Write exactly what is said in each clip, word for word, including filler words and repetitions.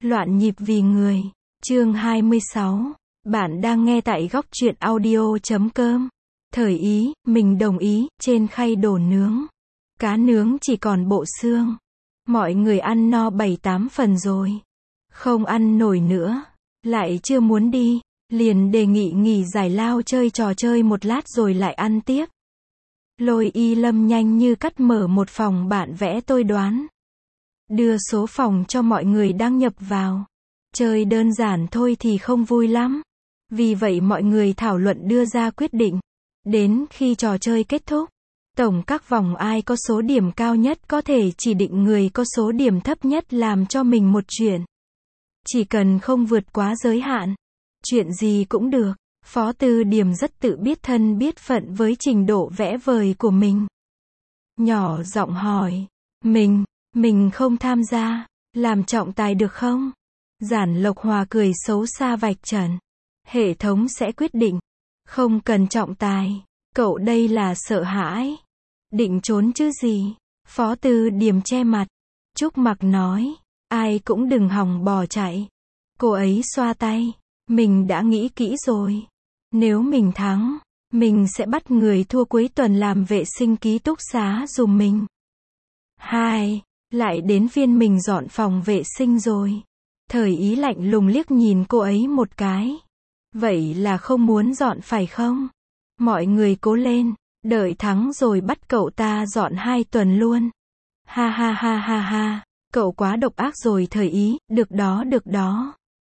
Loạn nhịp vì người. Chương hai mươi sáu. Bạn đang nghe tại góc truyện audio chấm com. Thời ý, mình đồng ý, trên khay đổ nướng. Cá nướng chỉ còn bộ xương. Mọi người ăn no bảy tám phần rồi. Không ăn nổi nữa. Lại chưa muốn đi. Liền đề nghị nghỉ giải lao chơi trò chơi một lát rồi lại ăn tiếp. Lôi Y Lâm nhanh như cắt mở một phòng bạn vẽ tôi đoán. Đưa số phòng cho mọi người đăng nhập vào. Chơi đơn giản thôi thì không vui lắm. Vì vậy mọi người thảo luận đưa ra quyết định. Đến khi trò chơi kết thúc, tổng các vòng ai có số điểm cao nhất có thể chỉ định người có số điểm thấp nhất làm cho mình một chuyện. Chỉ cần không vượt quá giới hạn. Chuyện gì cũng được. Phó Tư Điềm rất tự biết thân biết phận với trình độ vẽ vời của mình. Nhỏ giọng hỏi. Mình, mình không tham gia. Làm trọng tài được không? Giản Lộc Hòa cười xấu xa vạch trần. Hệ thống sẽ quyết định. Không cần trọng tài. Cậu đây là sợ hãi. Định trốn chứ gì? Phó Tư Điềm che mặt. Trúc Mặc nói. Ai cũng đừng hòng bỏ chạy. Cô ấy xoa tay. Mình đã nghĩ kỹ rồi. Nếu mình thắng, mình sẽ bắt người thua cuối tuần làm vệ sinh ký túc xá giùm mình. Hai, lại đến phiên mình dọn phòng vệ sinh rồi. Thời ý lạnh lùng liếc nhìn cô ấy một cái. Vậy là không muốn dọn phải không? Mọi người cố lên, đợi thắng rồi bắt cậu ta dọn hai tuần luôn. Ha ha ha ha ha, cậu quá độc ác rồi Thời ý, được đó được đó.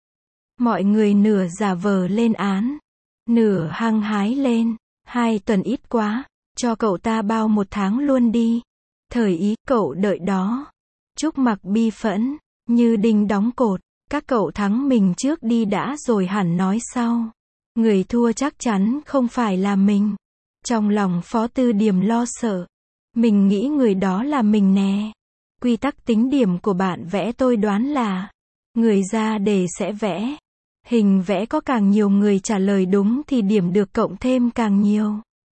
Mọi người nửa giả vờ lên án. Nửa hăng hái lên. Hai tuần ít quá. Cho cậu ta bao một tháng luôn đi. Thời ý, cậu đợi đó. Trúc Mặc bi phẫn. Như đinh đóng cột. Các cậu thắng mình trước đi đã rồi hẳn nói sau. Người thua chắc chắn không phải là mình. Trong lòng Phó Tư Điềm lo sợ. Mình nghĩ người đó là mình nè. Quy tắc tính điểm của bạn vẽ tôi đoán là. Người ra đề sẽ vẽ. Hình vẽ có càng nhiều người trả lời đúng thì điểm được cộng thêm càng nhiều.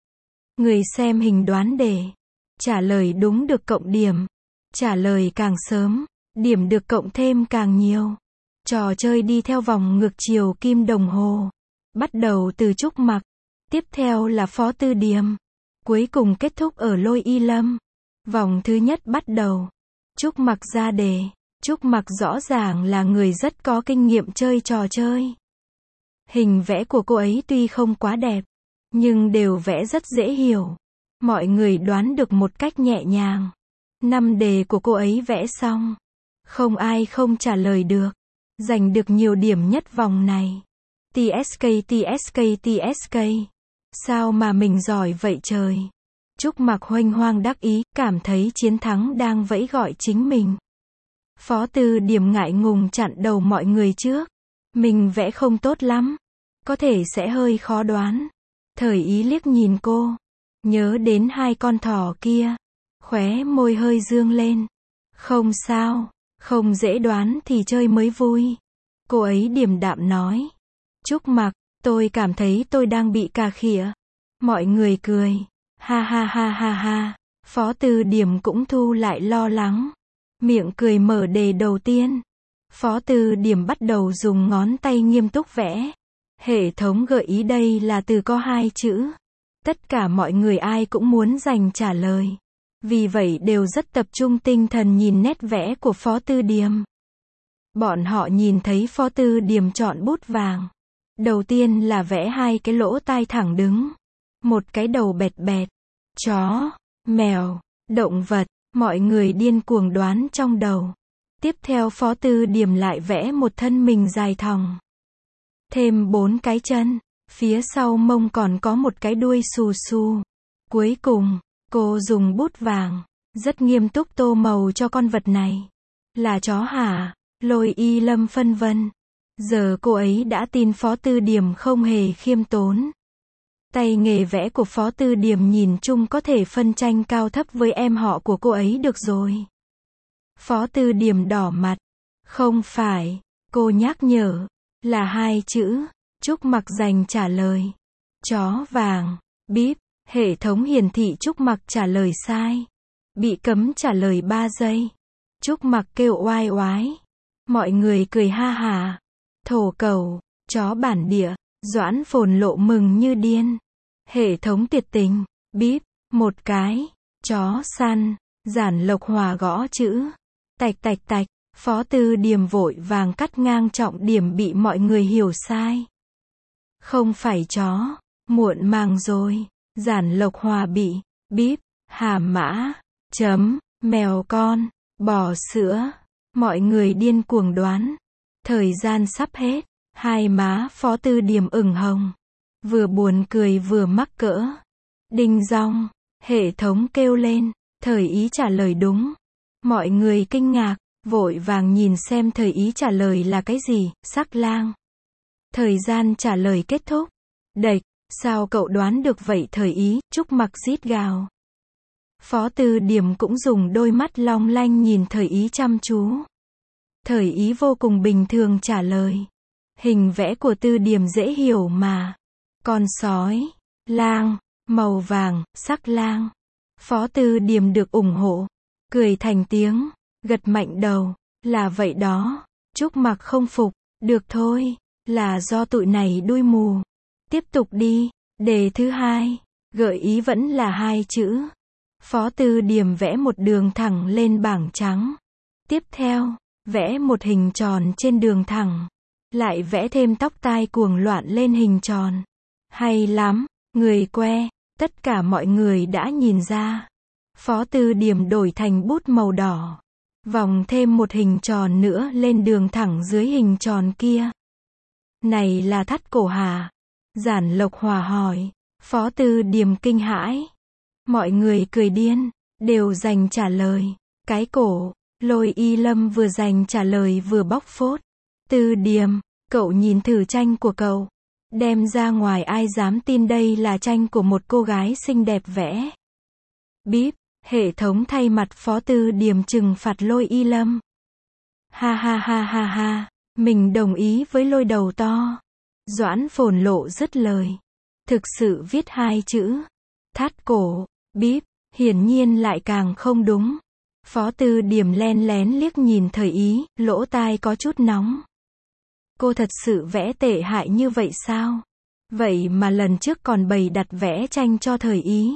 Người xem hình đoán đề. Trả lời đúng được cộng điểm. Trả lời càng sớm, điểm được cộng thêm càng nhiều. Trò chơi đi theo vòng ngược chiều kim đồng hồ. Bắt đầu từ Trúc Mặc. Tiếp theo là Phó Tư Điềm. Cuối cùng kết thúc ở Lôi Y Lâm. Vòng thứ nhất bắt đầu. Trúc Mặc ra đề. Trúc Mặc rõ ràng là người rất có kinh nghiệm chơi trò chơi. Hình vẽ của cô ấy tuy không quá đẹp, nhưng đều vẽ rất dễ hiểu. Mọi người đoán được một cách nhẹ nhàng. Năm đề của cô ấy vẽ xong. Không ai không trả lời được. Giành được nhiều điểm nhất vòng này. tê ét ca tê ét ca tê ét ca. Sao mà mình giỏi vậy trời. Trúc Mặc huênh hoang đắc ý, cảm thấy chiến thắng đang vẫy gọi chính mình. Phó Tư Điềm ngại ngùng chặn đầu mọi người trước. Mình vẽ không tốt lắm. Có thể sẽ hơi khó đoán. Thời ý liếc nhìn cô. Nhớ đến hai con thỏ kia. Khóe môi hơi dương lên. Không sao. Không dễ đoán thì chơi mới vui. Cô ấy điềm đạm nói. Trúc Mặc, tôi cảm thấy tôi đang bị cà khịa. Mọi người cười. Ha ha ha ha ha. Phó Tư Điềm cũng thu lại lo lắng. Miệng cười mở đề đầu tiên. Phó Tư Điềm bắt đầu dùng ngón tay nghiêm túc vẽ. Hệ thống gợi ý đây là từ có hai chữ. Tất cả mọi người ai cũng muốn giành trả lời. Vì vậy đều rất tập trung tinh thần nhìn nét vẽ của Phó Tư Điềm. Bọn họ nhìn thấy Phó Tư Điềm chọn bút vàng. Đầu tiên là vẽ hai cái lỗ tai thẳng đứng. Một cái đầu bẹt bẹt. Chó, mèo, động vật. Mọi người điên cuồng đoán trong đầu. Tiếp theo Phó Tư Điềm lại vẽ một thân mình dài thòng. Thêm bốn cái chân. Phía sau mông còn có một cái đuôi xù xù. Cuối cùng, cô dùng bút vàng. Rất nghiêm túc tô màu cho con vật này. Là chó hả? Lôi Y Lâm phân vân. Giờ cô ấy đã tin Phó Tư Điềm không hề khiêm tốn. Tay nghề vẽ của Phó Tư Điềm nhìn chung có thể phân tranh cao thấp với em họ của cô ấy được rồi. Phó Tư Điềm đỏ mặt. Không phải, cô nhắc nhở. Là hai chữ. Trúc Mặc dành trả lời. Chó vàng. Bíp. Hệ thống hiển thị Trúc Mặc trả lời sai. Bị cấm trả lời ba giây. Trúc Mặc kêu oai oái. Mọi người cười ha hà. Thổ cầu, chó bản địa, Doãn Phồn Lộ mừng như điên. Hệ thống tuyệt tình, bíp, một cái, chó săn, Giản Lộc Hòa gõ chữ. Tạch tạch tạch, Phó Tư Điềm vội vàng cắt ngang trọng điểm bị mọi người hiểu sai. Không phải chó, muộn màng rồi. Giản Lộc Hòa bị, bíp, hàm mã, chấm, mèo con, bò sữa. Mọi người điên cuồng đoán. Thời gian sắp hết, hai má Phó Tư Điềm ửng hồng. Vừa buồn cười vừa mắc cỡ. Đinh dong, hệ thống kêu lên, Thời Ý trả lời đúng. Mọi người kinh ngạc, vội vàng nhìn xem Thời Ý trả lời là cái gì, sắc lang. Thời gian trả lời kết thúc. Đệch, sao cậu đoán được vậy Thời Ý, Trúc Mặc rít gào. Phó Tư Điềm cũng dùng đôi mắt long lanh nhìn Thời Ý chăm chú. Thời Ý vô cùng bình thường trả lời. Hình vẽ của Tư Điềm dễ hiểu mà. Con sói, lang, màu vàng, sắc lang. Phó Tư Điềm được ủng hộ. Cười thành tiếng, gật mạnh đầu. Là vậy đó. Trúc Mặc không phục. Được thôi, là do tụi này đuôi mù. Tiếp tục đi. Đề thứ hai. Gợi ý vẫn là hai chữ. Phó Tư Điềm vẽ một đường thẳng lên bảng trắng. Tiếp theo, vẽ một hình tròn trên đường thẳng. Lại vẽ thêm tóc tai cuồng loạn lên hình tròn. Hay lắm, người que, tất cả mọi người đã nhìn ra. Phó Tư Điềm đổi thành bút màu đỏ. Vòng thêm một hình tròn nữa lên đường thẳng dưới hình tròn kia. Này là thắt cổ hả? Giản Lộc Hòa hỏi. Phó Tư Điềm kinh hãi. Mọi người cười điên, đều dành trả lời. Cái cổ, Lôi Y Lâm vừa dành trả lời vừa bóc phốt. Tư Điềm, cậu nhìn thử tranh của cậu. Đem ra ngoài ai dám tin đây là tranh của một cô gái xinh đẹp vẽ. Bíp, hệ thống thay mặt Phó Tư Điềm trừng phạt Lôi Y Lâm. Ha ha ha ha ha, mình đồng ý với Lôi đầu to. Doãn Phồn Lộ dứt lời. Thực sự viết hai chữ. Thắt cổ, bíp, hiển nhiên lại càng không đúng. Phó Tư Điềm len lén liếc nhìn Thời Ý, lỗ tai có chút nóng. Cô thật sự vẽ tệ hại như vậy sao? Vậy mà lần trước còn bày đặt vẽ tranh cho Thời Ý.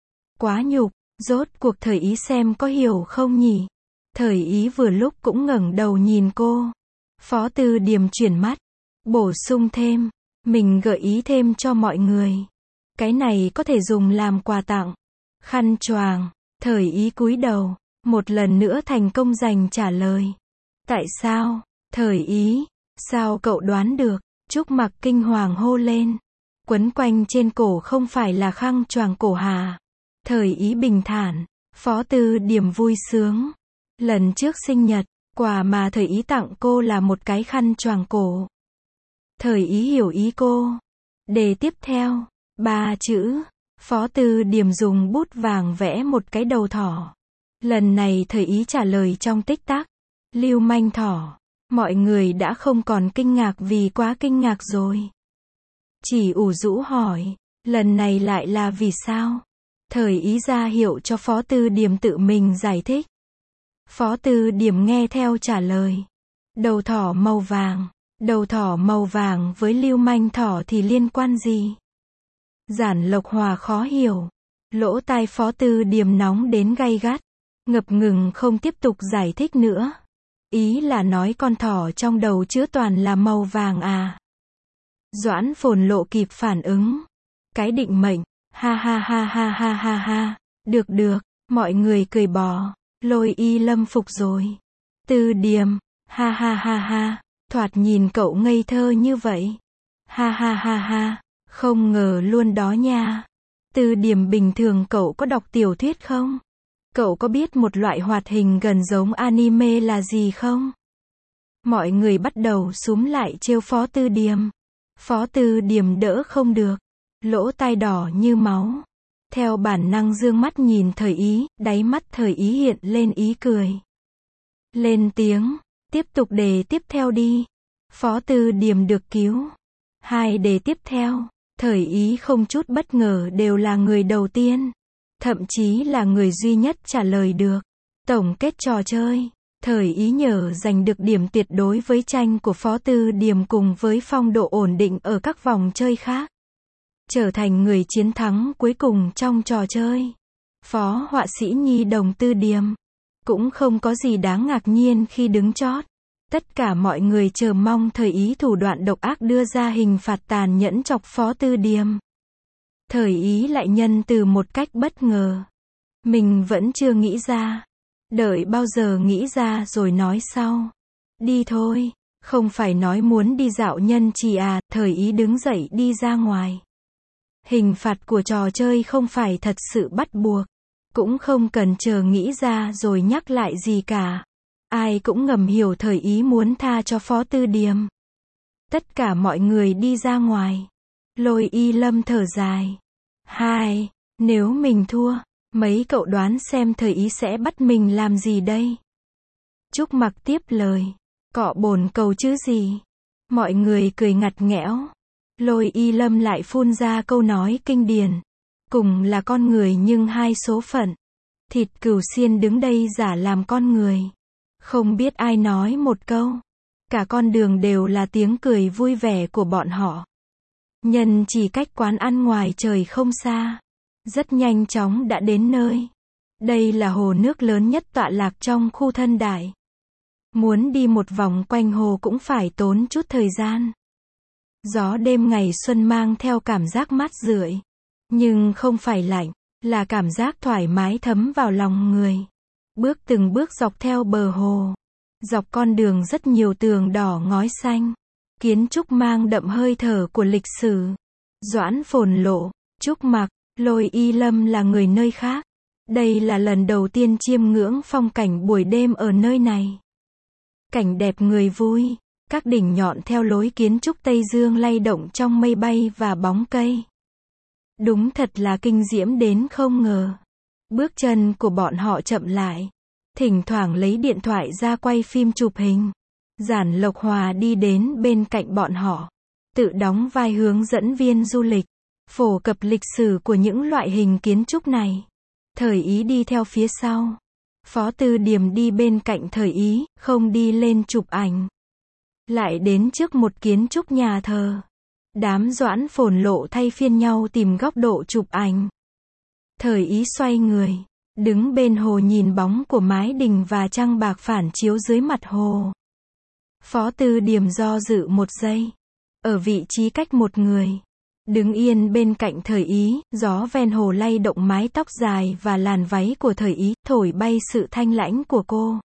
Quá nhục, rốt cuộc Thời Ý xem có hiểu không nhỉ? Thời Ý vừa lúc cũng ngẩng đầu nhìn cô. Phó Tư Điềm chuyển mắt, bổ sung thêm, mình gợi ý thêm cho mọi người. Cái này có thể dùng làm quà tặng. Khăn choàng. Thời Ý cúi đầu, một lần nữa thành công dành trả lời. Tại sao? Thời Ý, sao cậu đoán được? Trúc Mặc kinh hoàng hô lên. Quấn quanh trên cổ không phải là khăn choàng cổ hà. Thời Ý bình thản. Phó Tư Điềm vui sướng. Lần trước sinh nhật, quà mà Thời Ý tặng cô là một cái khăn choàng cổ. Thời Ý hiểu ý cô. Đề tiếp theo, ba chữ. Phó Tư Điềm dùng bút vàng vẽ một cái đầu thỏ. Lần này Thời Ý trả lời trong tích tắc. Lưu manh thỏ. Mọi người đã không còn kinh ngạc vì quá kinh ngạc rồi. Chỉ ủ rũ hỏi, lần này lại là vì sao? Thời Ý ra hiệu cho Phó Tư Điềm tự mình giải thích. Phó Tư Điềm nghe theo trả lời. Đầu thỏ màu vàng. Đầu thỏ màu vàng với lưu manh thỏ thì liên quan gì? Giản Lộc Hòa khó hiểu. Lỗ tai Phó Tư Điềm nóng đến gay gắt. Ngập ngừng không tiếp tục giải thích nữa. Ý là nói con thỏ trong đầu chứa toàn là màu vàng à? Doãn Phồn Lộ kịp phản ứng. Cái định mệnh. Ha ha ha ha ha ha ha. Được được, mọi người cười bò. Lôi Y Lâm phục rồi. Tư Điềm. Ha ha ha ha. Thoạt nhìn cậu ngây thơ như vậy. Ha ha ha ha. Không ngờ luôn đó nha. Tư Điềm bình thường cậu có đọc tiểu thuyết không? Cậu có biết một loại hoạt hình gần giống anime là gì không? Mọi người bắt đầu xúm lại trêu Phó Tư Điềm. Phó Tư Điềm đỡ không được. Lỗ tai đỏ như máu. Theo bản năng dương mắt nhìn Thời Ý, đáy mắt Thời Ý hiện lên ý cười. Lên tiếng. Tiếp tục đề tiếp theo đi. Phó Tư Điềm được cứu. Hai đề tiếp theo. Thời Ý không chút bất ngờ đều là người đầu tiên. Thậm chí là người duy nhất trả lời được. Tổng kết trò chơi. Thời ý nhờ giành được điểm tuyệt đối với tranh của Phó Tư Điềm cùng với phong độ ổn định ở các vòng chơi khác. Trở thành người chiến thắng cuối cùng trong trò chơi. Phó họa sĩ nhi đồng Tư Điềm. Cũng không có gì đáng ngạc nhiên khi đứng chót. Tất cả mọi người chờ mong thời ý thủ đoạn độc ác đưa ra hình phạt tàn nhẫn chọc Phó Tư Điềm. Thời ý lại nhân từ một cách bất ngờ. Mình vẫn chưa nghĩ ra. Đợi bao giờ nghĩ ra rồi nói sau. Đi thôi. Không phải nói muốn đi dạo nhân trì à, thời ý đứng dậy đi ra ngoài. Hình phạt của trò chơi không phải thật sự bắt buộc. Cũng không cần chờ nghĩ ra rồi nhắc lại gì cả. Ai cũng ngầm hiểu thời ý muốn tha cho Phó Tư Điềm. Tất cả mọi người đi ra ngoài. Lôi Y Lâm thở dài. Hai, nếu mình thua, mấy cậu đoán xem thời ý sẽ bắt mình làm gì đây? Trúc Mặc tiếp lời. Cọ bồn cầu chứ gì? Mọi người cười ngặt nghẽo. Lôi Y Lâm lại phun ra câu nói kinh điển. Cùng là con người nhưng hai số phận. Thịt cừu xiên đứng đây giả làm con người. Không biết ai nói một câu. Cả con đường đều là tiếng cười vui vẻ của bọn họ. Nhân chỉ cách quán ăn ngoài trời không xa. Rất nhanh chóng đã đến nơi. Đây là hồ nước lớn nhất tọa lạc trong khu Thân Đại. Muốn đi một vòng quanh hồ cũng phải tốn chút thời gian. Gió đêm ngày xuân mang theo cảm giác mát rượi. Nhưng không phải lạnh, là cảm giác thoải mái thấm vào lòng người. Bước từng bước dọc theo bờ hồ. Dọc con đường rất nhiều tường đỏ ngói xanh. Kiến trúc mang đậm hơi thở của lịch sử. Doãn Phồn Lộ, Trúc Mặc, Lôi Y Lâm là người nơi khác. Đây là lần đầu tiên chiêm ngưỡng phong cảnh buổi đêm ở nơi này. Cảnh đẹp người vui. Các đỉnh nhọn theo lối kiến trúc Tây Dương lay động trong mây bay và bóng cây. Đúng thật là kinh diễm đến không ngờ. Bước chân của bọn họ chậm lại. Thỉnh thoảng lấy điện thoại ra quay phim chụp hình. Giản Lộc Hòa đi đến bên cạnh bọn họ. Tự đóng vai hướng dẫn viên du lịch. Phổ cập lịch sử của những loại hình kiến trúc này. Thời ý đi theo phía sau. Phó Tư Điềm đi bên cạnh thời ý, không đi lên chụp ảnh. Lại đến trước một kiến trúc nhà thờ. Đám Doãn Phồn Lộ thay phiên nhau tìm góc độ chụp ảnh. Thời ý xoay người. Đứng bên hồ nhìn bóng của mái đình và trăng bạc phản chiếu dưới mặt hồ. Phó Tư Điềm do dự một giây. Ở vị trí cách một người. Đứng yên bên cạnh thời ý, gió ven hồ lay động mái tóc dài và làn váy của thời ý, thổi bay sự thanh lãnh của cô.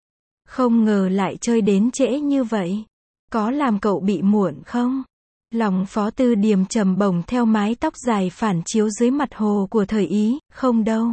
Không ngờ lại chơi đến trễ như vậy. Có làm cậu bị muộn không? Lòng Phó Tư Điềm trầm bổng theo mái tóc dài phản chiếu dưới mặt hồ của thời ý, không đâu.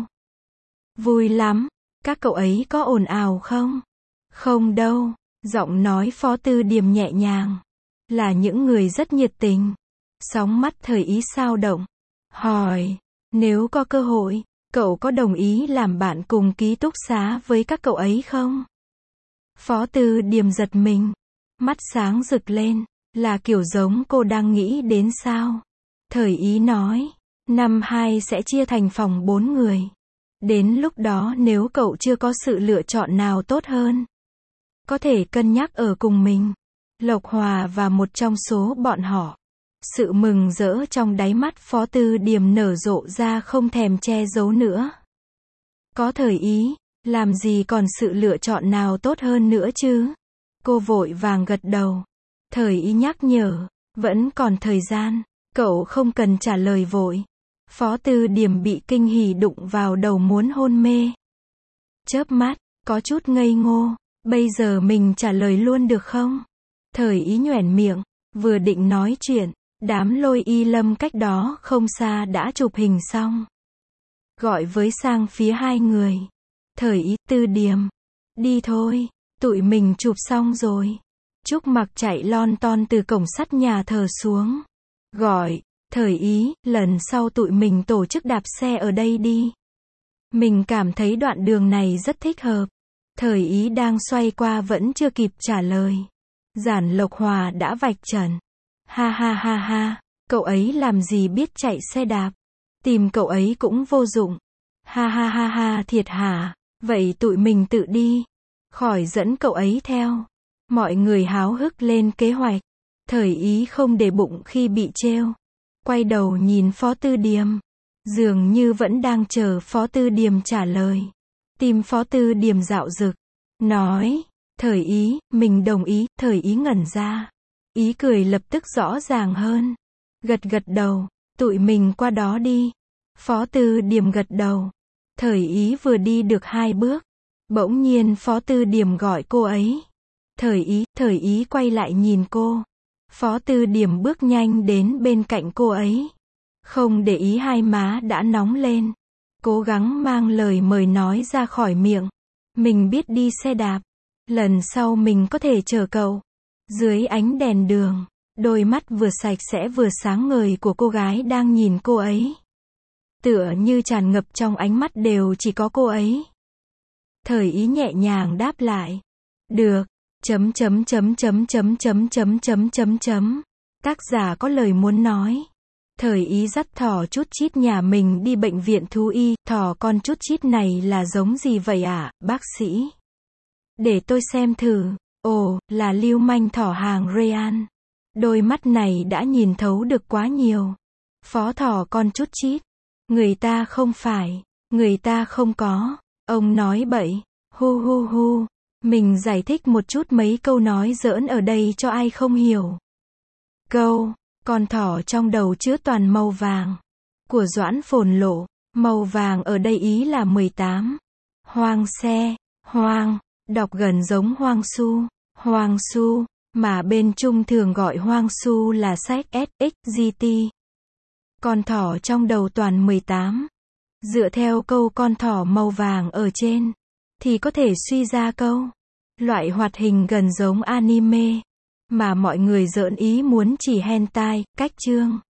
Vui lắm. Các cậu ấy có ồn ào không? Không đâu. Giọng nói Phó Tư Điềm nhẹ nhàng. Là những người rất nhiệt tình. Sóng mắt thời ý sao động. Hỏi. Nếu có cơ hội, cậu có đồng ý làm bạn cùng ký túc xá với các cậu ấy không? Phó Tư Điềm giật mình. Mắt sáng rực lên. Là kiểu giống cô đang nghĩ đến sao? Thời ý nói. Năm hai sẽ chia thành phòng bốn người. Đến lúc đó nếu cậu chưa có sự lựa chọn nào tốt hơn, có thể cân nhắc ở cùng mình. Lộc Hòa và một trong số bọn họ. Sự mừng rỡ trong đáy mắt Phó Tư Điềm nở rộ ra không thèm che giấu nữa. Có thời ý, làm gì còn sự lựa chọn nào tốt hơn nữa chứ? Cô vội vàng gật đầu. Thời ý nhắc nhở, vẫn còn thời gian, cậu không cần trả lời vội. Phó Tư Điềm bị kinh hỉ đụng vào đầu muốn hôn mê. Chớp mắt, có chút ngây ngô, bây giờ mình trả lời luôn được không? Thời ý nhoẻn miệng, vừa định nói chuyện, đám Lôi Y Lâm cách đó không xa đã chụp hình xong. Gọi với sang phía hai người. Thời ý, Tư Điềm. Đi thôi, tụi mình chụp xong rồi. Trúc Mặc chạy lon ton từ cổng sắt nhà thờ xuống. Gọi. Thời ý, lần sau tụi mình tổ chức đạp xe ở đây đi. Mình cảm thấy đoạn đường này rất thích hợp. Thời ý đang xoay qua vẫn chưa kịp trả lời. Giản Lộc Hòa đã vạch trần. Ha ha ha ha, cậu ấy làm gì biết chạy xe đạp. Tìm cậu ấy cũng vô dụng. Ha ha ha ha thiệt hả, vậy tụi mình tự đi. khỏi dẫn cậu ấy theo. Mọi người háo hức lên kế hoạch. Thời ý không để bụng khi bị trêu. Quay đầu nhìn Phó Tư Điềm. Dường như vẫn đang chờ Phó Tư Điềm trả lời. Tim Phó Tư Điềm dạo dực. Nói, thời ý, mình đồng ý, thời ý ngẩn ra. Ý cười lập tức rõ ràng hơn. Gật gật đầu, tụi mình qua đó đi. Phó Tư Điềm gật đầu. Thời ý vừa đi được hai bước. Bỗng nhiên Phó Tư Điềm gọi cô ấy. Thời ý, thời ý quay lại nhìn cô. Phó Tư Điềm bước nhanh đến bên cạnh cô ấy. Không để ý hai má đã nóng lên. Cố gắng mang lời mời nói ra khỏi miệng. Mình biết đi xe đạp. Lần sau mình có thể chở cậu. Dưới ánh đèn đường, đôi mắt vừa sạch sẽ vừa sáng ngời của cô gái đang nhìn cô ấy. Tựa như tràn ngập trong ánh mắt đều chỉ có cô ấy. Thời ý nhẹ nhàng đáp lại. Được. Chấm chấm chấm chấm chấm chấm chấm chấm chấm chấm. Tác giả có lời muốn nói. Thời ý dắt thỏ chút chít nhà mình đi bệnh viện thú y. Thỏ con chút chít này là giống gì vậy ạ, à, bác sĩ? Để tôi xem thử. Ồ, là lưu manh thỏ hàng Rayan. Đôi mắt này đã nhìn thấu được quá nhiều. Phó thỏ con chút chít. Người ta không phải. Người ta không có. Ông nói bậy. Hu hu hu. Mình giải thích một chút mấy câu nói giỡn ở đây cho ai không hiểu. Câu, con thỏ trong đầu chứa toàn màu vàng. Của Doãn Phồn Lộ. Màu vàng ở đây ý là mười tám. Hoang xe. Hoang. Đọc gần giống hoang su. Hoang su. Mà bên Trung thường gọi hoang su là sách ét ích giê tê. Con thỏ trong đầu toàn mười tám. Dựa theo câu con thỏ màu vàng ở trên, thì có thể suy ra câu. Loại hoạt hình gần giống anime. Mà mọi người giỡn ý muốn chỉ hentai, cách chương.